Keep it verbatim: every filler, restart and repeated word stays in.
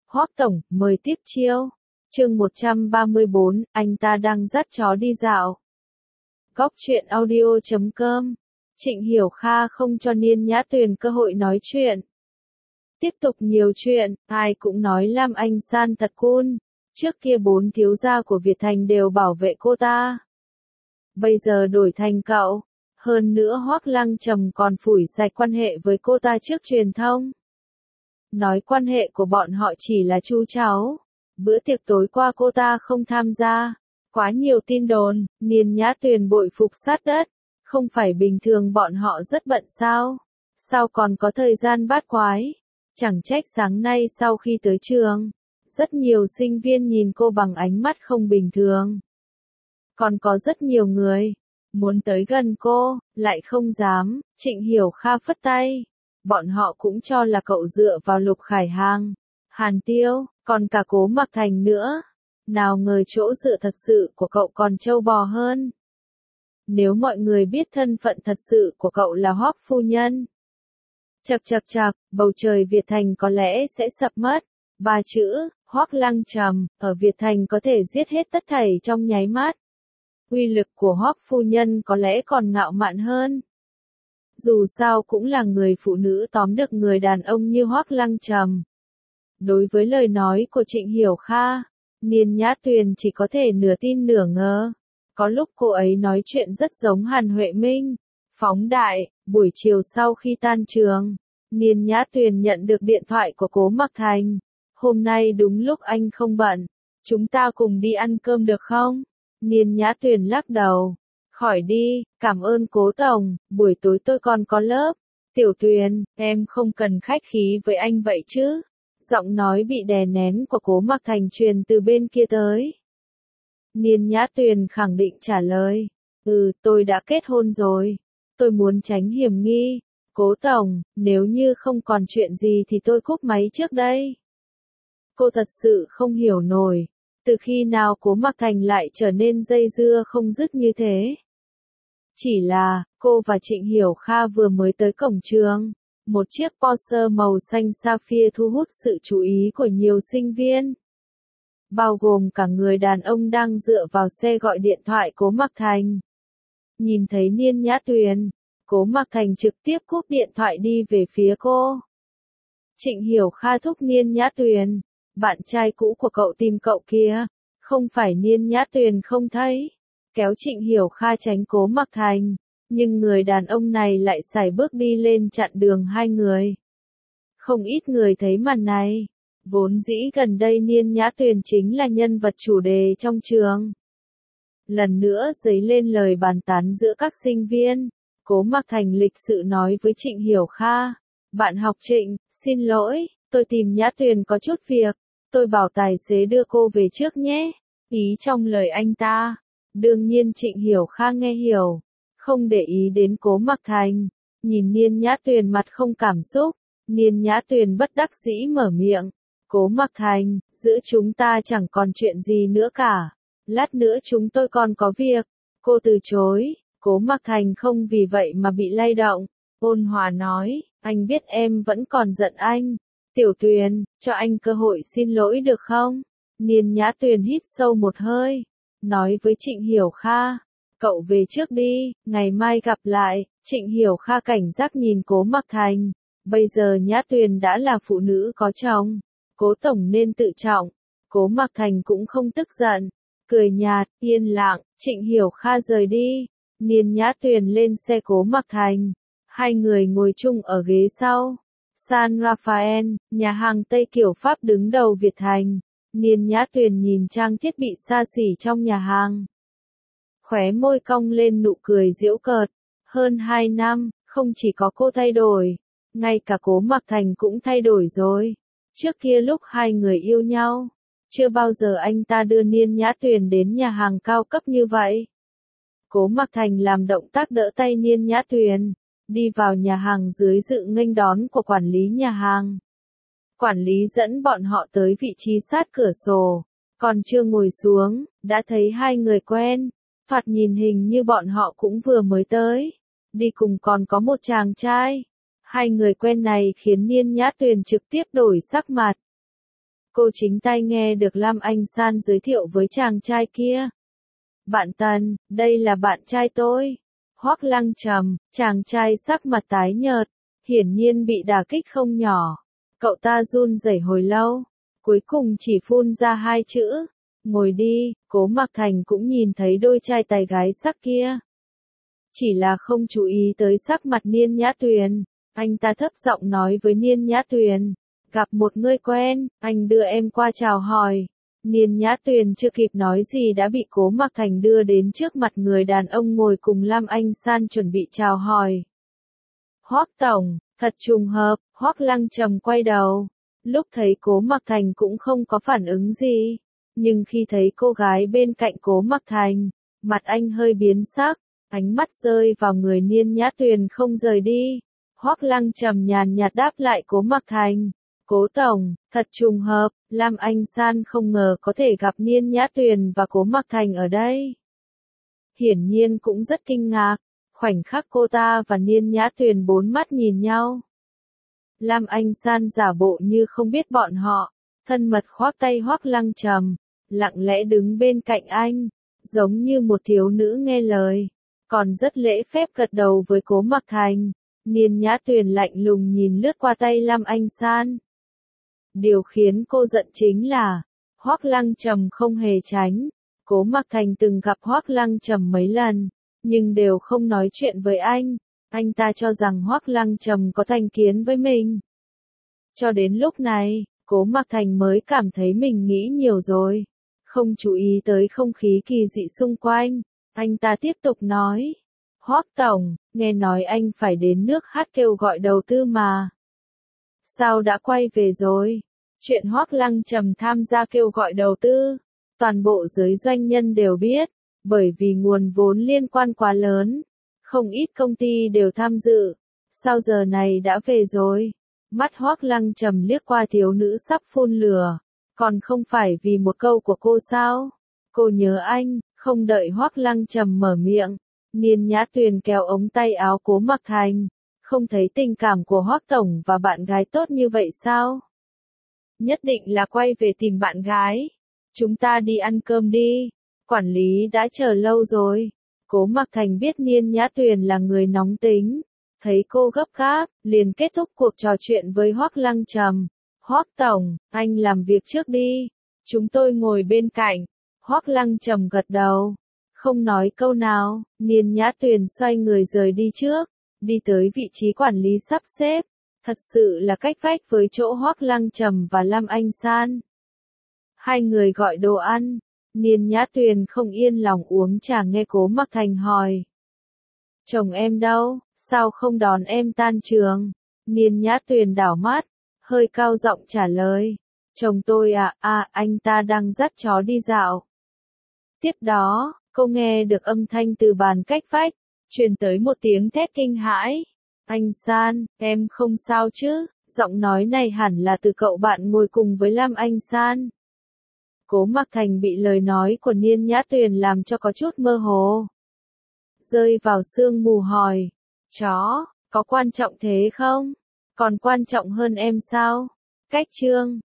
Hoắc tổng, mời tiếp chiêu. Chương một trăm ba mươi bốn, anh ta đang dắt chó đi dạo. Góc truyện audio chấm com. Trịnh Hiểu Kha không cho Niên Nhã Tuyền cơ hội nói chuyện. Tiếp tục nhiều chuyện, ai cũng nói Lam Anh San thật cool. Trước kia bốn thiếu gia của Việt Thành đều bảo vệ cô ta. Bây giờ đổi thành cậu. Hơn nữa Hoắc Lăng Trầm còn phủi sạch quan hệ với cô ta trước truyền thông. Nói quan hệ của bọn họ chỉ là chu cháu. Bữa tiệc tối qua cô ta không tham gia. Quá nhiều tin đồn, Niên Nhã Tuyền bội phục sát đất. Không phải bình thường bọn họ rất bận sao? Sao còn có thời gian bát quái? Chẳng trách sáng nay sau khi tới trường, rất nhiều sinh viên nhìn cô bằng ánh mắt không bình thường. Còn có rất nhiều người muốn tới gần cô, lại không dám. Trịnh Hiểu Kha phất tay. Bọn họ cũng cho là cậu dựa vào Lục Khải Hàng, Hàn Tiêu, còn cả Cố Mặc Thành nữa. Nào ngờ chỗ dựa thật sự của cậu còn trâu bò hơn. Nếu mọi người biết thân phận thật sự của cậu là Hoắc phu nhân. Chậc chậc chậc, bầu trời Việt Thành có lẽ sẽ sập mất. Ba chữ, Hoắc Lăng Trầm, ở Việt Thành có thể giết hết tất thảy trong nháy mắt. Uy lực của Hoắc phu nhân có lẽ còn ngạo mạn hơn. Dù sao cũng là người phụ nữ tóm được người đàn ông như Hoắc Lăng Trầm. Đối với lời nói của Trịnh Hiểu Kha, Niên Nhã Tuyền chỉ có thể nửa tin nửa ngờ. Có lúc cô ấy nói chuyện rất giống Hàn Huệ Minh. Phóng đại, buổi chiều sau khi tan trường, Niên Nhã Tuyền nhận được điện thoại của Cố Mặc Thành. Hôm nay đúng lúc anh không bận, chúng ta cùng đi ăn cơm được không? Niên Nhã Tuyền lắc đầu. Khỏi đi, cảm ơn Cố tổng, buổi tối tôi còn có lớp. Tiểu Tuyền, em không cần khách khí với anh vậy chứ? Giọng nói bị đè nén của Cố Mặc Thành truyền từ bên kia tới. Niên Nhã Tuyền khẳng định trả lời. Ừ, tôi đã kết hôn rồi. Tôi muốn tránh hiểm nghi. Cố tổng, nếu như không còn chuyện gì thì tôi cúp máy trước đây. Cô thật sự không hiểu nổi. Từ khi nào Cố Mặc Thành lại trở nên dây dưa không dứt như thế? Chỉ là, cô và Trịnh Hiểu Kha vừa mới tới cổng trường. Một chiếc Porsche màu xanh sapphire thu hút sự chú ý của nhiều sinh viên. Bao gồm cả người đàn ông đang dựa vào xe gọi điện thoại Cố Mặc Thành. Nhìn thấy Niên Nhã Tuyền, Cố Mặc Thành trực tiếp cúp điện thoại đi về phía cô. Trịnh Hiểu Kha thúc Niên Nhã Tuyền. Bạn trai cũ của cậu tìm cậu kia. Không phải Niên Nhã Tuyền không thấy. Kéo Trịnh Hiểu Kha tránh Cố Mặc Thành. Nhưng người đàn ông này lại sải bước đi lên chặn đường hai người. Không ít người thấy màn này. Vốn dĩ gần đây Niên Nhã Tuyền chính là nhân vật chủ đề trong trường. Lần nữa dấy lên lời bàn tán giữa các sinh viên. Cố Mặc Thành lịch sự nói với Trịnh Hiểu Kha. Bạn học Trịnh, xin lỗi, tôi tìm Nhã Tuyền có chút việc. Tôi bảo tài xế đưa cô về trước nhé. Ý trong lời anh ta. Đương nhiên Trịnh Hiểu Kha nghe hiểu. Không để ý đến Cố Mặc Thành. Nhìn Niên Nhã Tuyền mặt không cảm xúc. Niên Nhã Tuyền bất đắc dĩ mở miệng. Cố Mặc Thành, giữa chúng ta chẳng còn chuyện gì nữa cả. Lát nữa chúng tôi còn có việc. Cô từ chối. Cố Mặc Thành không vì vậy mà bị lay động. Ôn hòa nói, anh biết em vẫn còn giận anh. Tiểu Tuyền, cho anh cơ hội xin lỗi được không? Niên Nhã Tuyền hít sâu một hơi. Nói với Trịnh Hiểu Kha. Cậu về trước đi, ngày mai gặp lại. Trịnh Hiểu Kha cảnh giác nhìn Cố Mặc Thành. Bây giờ Nhã Tuyền đã là phụ nữ có chồng. Cố tổng nên tự trọng. Cố Mặc Thành cũng không tức giận. Cười nhạt, yên lặng, Trịnh Hiểu Kha rời đi. Niên Nhã Tuyền lên xe Cố Mặc Thành. Hai người ngồi chung ở ghế sau. San Rafael, nhà hàng Tây kiểu Pháp đứng đầu Việt Thành. Niên Nhã Tuyền nhìn trang thiết bị xa xỉ trong nhà hàng. Khóe môi cong lên nụ cười giễu cợt. Hơn hai năm, không chỉ có cô thay đổi. Ngay cả Cố Mặc Thành cũng thay đổi rồi. Trước kia lúc hai người yêu nhau, chưa bao giờ anh ta đưa Niên Nhã Tuyền đến nhà hàng cao cấp như vậy. Cố Mặc Thành làm động tác đỡ tay Niên Nhã Tuyền, đi vào nhà hàng dưới sự nghênh đón của quản lý nhà hàng. Quản lý dẫn bọn họ tới vị trí sát cửa sổ, còn chưa ngồi xuống, đã thấy hai người quen, thoạt nhìn hình như bọn họ cũng vừa mới tới. Đi cùng còn có một chàng trai. Hai người quen này khiến Niên Nhã Tuyền trực tiếp đổi sắc mặt. cô chính tai nghe được Lam Anh San giới thiệu với chàng trai kia. Bạn Tần, đây là bạn trai tôi. Hoắc Lăng trầm, chàng trai sắc mặt tái nhợt, hiển nhiên bị đả kích không nhỏ. Cậu ta run rẩy hồi lâu, cuối cùng chỉ phun ra hai chữ, ngồi đi. Cố Mặc Thành cũng nhìn thấy đôi trai tài gái sắc kia. Chỉ là không chú ý tới sắc mặt Niên Nhã Tuyền, anh ta thấp giọng nói với Niên Nhã Tuyền, gặp một người quen, anh đưa em qua chào hỏi. Niên Nhã Tuyền chưa kịp nói gì đã bị Cố Mặc Thành đưa đến trước mặt người đàn ông ngồi cùng Lam Anh San chuẩn bị chào hỏi. Hoắc tổng, thật trùng hợp. Hoắc Lăng trầm quay đầu, lúc thấy Cố Mặc Thành cũng không có phản ứng gì, nhưng khi thấy cô gái bên cạnh Cố Mặc Thành, mặt anh hơi biến sắc, ánh mắt rơi vào người Niên Nhã Tuyền không rời đi. Hoắc Lăng trầm nhàn nhạt đáp lại Cố Mặc Thành, Cố tổng, thật trùng hợp. Lam Anh San không ngờ có thể gặp Niên Nhã Tuyền và Cố Mặc Thành ở đây. Hiển nhiên cũng rất kinh ngạc, khoảnh khắc cô ta và Niên Nhã Tuyền bốn mắt nhìn nhau. Lam Anh San giả bộ như không biết bọn họ, thân mật khoác tay Hoắc Lăng trầm, lặng lẽ đứng bên cạnh anh, giống như một thiếu nữ nghe lời, còn rất lễ phép gật đầu với Cố Mặc Thành. Niên Nhã Tuyền lạnh lùng nhìn lướt qua tay Lam Anh San. Điều khiến cô giận chính là, Hoắc Lăng trầm không hề tránh. Cố Mặc Thành từng gặp Hoắc Lăng trầm mấy lần, nhưng đều không nói chuyện với anh. Anh ta cho rằng Hoắc Lăng trầm có thành kiến với mình. Cho đến lúc này, Cố Mặc Thành mới cảm thấy mình nghĩ nhiều rồi. Không chú ý tới không khí kỳ dị xung quanh, anh ta tiếp tục nói. Hoắc tổng, nghe nói anh phải đến nước hát kêu gọi đầu tư mà. Sao đã quay về rồi? Chuyện Hoắc Lăng trầm tham gia kêu gọi đầu tư, toàn bộ giới doanh nhân đều biết, bởi vì nguồn vốn liên quan quá lớn, không ít công ty đều tham dự. Sao giờ này đã về rồi? Mắt Hoắc Lăng trầm liếc qua thiếu nữ sắp phun lửa, còn không phải vì một câu của cô sao? Cô nhớ anh. Không đợi Hoắc Lăng trầm mở miệng, Niên Nhã Tuyền kéo ống tay áo Cố Mặc Thành. Không thấy tình cảm của Hoắc tổng và bạn gái tốt như vậy sao? Nhất định là quay về tìm bạn gái. Chúng ta đi ăn cơm đi. Quản lý đã chờ lâu rồi. Cố Mặc Thành biết Niên Nhã Tuyền là người nóng tính, thấy cô gấp gáp, liền kết thúc cuộc trò chuyện với Hoắc Lăng trầm. Hoắc tổng, anh làm việc trước đi. Chúng tôi ngồi bên cạnh. Hoắc Lăng trầm gật đầu, không nói câu nào. Niên Nhã Tuyền xoay người rời đi trước, đi tới vị trí quản lý sắp xếp, thật sự là cách vách với chỗ Hoắc Lăng trầm và Lam Anh San. Hai người gọi đồ ăn, Niên Nhã Tuyền không yên lòng uống trà nghe Cố Mặc Thành hỏi. Chồng em đâu, sao không đón em tan trường? Niên Nhã Tuyền đảo mắt, hơi cao giọng trả lời. Chồng tôi à, à, anh ta đang dắt chó đi dạo. Tiếp đó, cô nghe được âm thanh từ bàn cách vách, truyền tới một tiếng thét kinh hãi. Anh San, em không sao chứ? Giọng nói này hẳn là từ cậu bạn ngồi cùng với Lam Anh San. Cố Mặc Thành bị lời nói của Niên Nhã Tuyền làm cho có chút mơ hồ. Rơi vào sương mù hỏi, chó, có quan trọng thế không? Còn quan trọng hơn em sao? Cách chương